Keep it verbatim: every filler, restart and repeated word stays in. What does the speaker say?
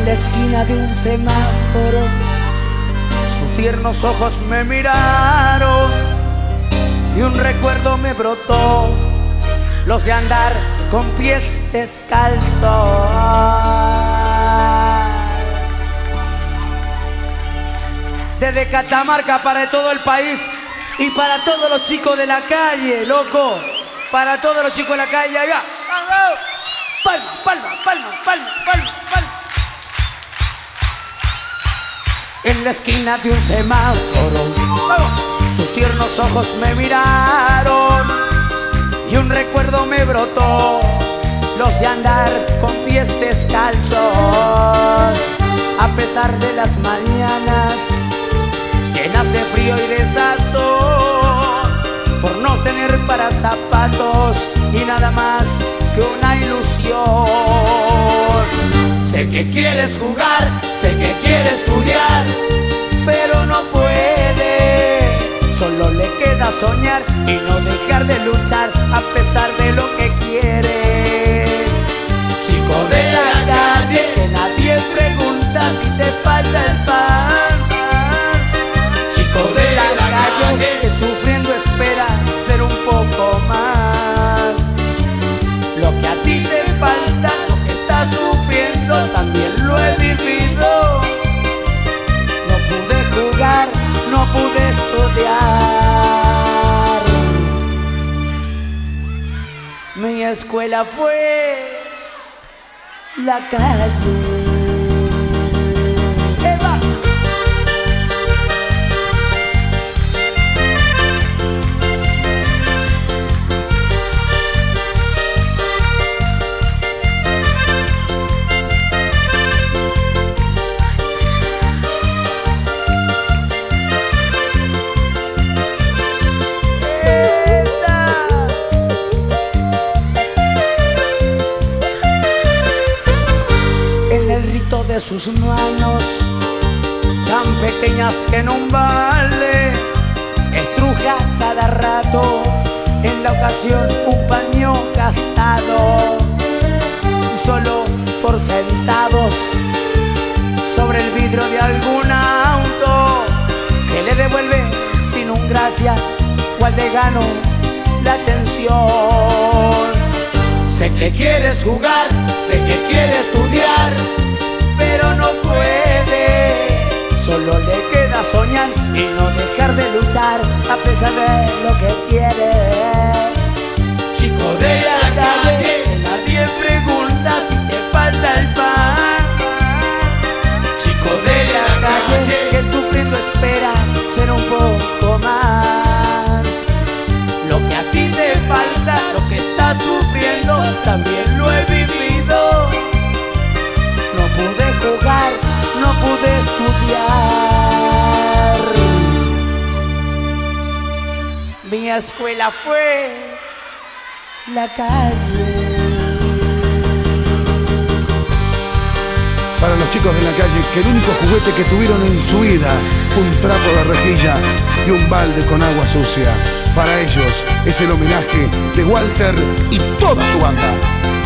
En la esquina de un semáforo, sus tiernos ojos me miraron y un recuerdo me brotó, los de andar con pies descalzos. Desde Catamarca para todo el país y para todos los chicos de la calle, loco. Para todos los chicos de la calle, allá. Palma, palma, palma, palma, palma, palma. En la esquina de un semáforo, sus tiernos ojos me miraron y un recuerdo me brotó, los de andar con pies descalzos. A pesar de las mañanas llenas de frío y desazón, por no tener para zapatos y nada más que una ilusión. Sé que quieres jugar, sé que quieres estudiar, pero no puede. Solo le queda soñar y no dejar de luchar a pesar de lo que quiere. Chico de la calle, que nadie pregunta si te falta el pan. Chico de la calle, que sufriendo espera ser un poco más. Lo que a ti te falta, lo que estás sufriendo, también lo he vivido. No pude jugar, no pude estudiar. Mi escuela fue la calle. De sus manos tan pequeñas que en un balde estruja cada rato, en la ocasión un paño gastado, solo por centavos, sobre el vidrio de algún auto que le devuelve sin un gracia o al de gano la atención. Sé que quieres jugar, sé que quieres estudiar, pero no puede. Solo le queda soñar y no dejar de luchar a pesar de lo que quiere. Chico de la calle, que nadie pregunta si te falta el pan. Chico de la calle, que sufriendo espera ser un poco más. Lo que a ti te falta, lo que estás sufriendo, también lo he vivido. No pude jugar, no pude estudiar. Mi escuela fue la calle. Para los chicos de la calle, que el único juguete que tuvieron en su vida fue un trapo de rejilla y un balde con agua sucia. Para ellos es el homenaje de Walter y toda su banda.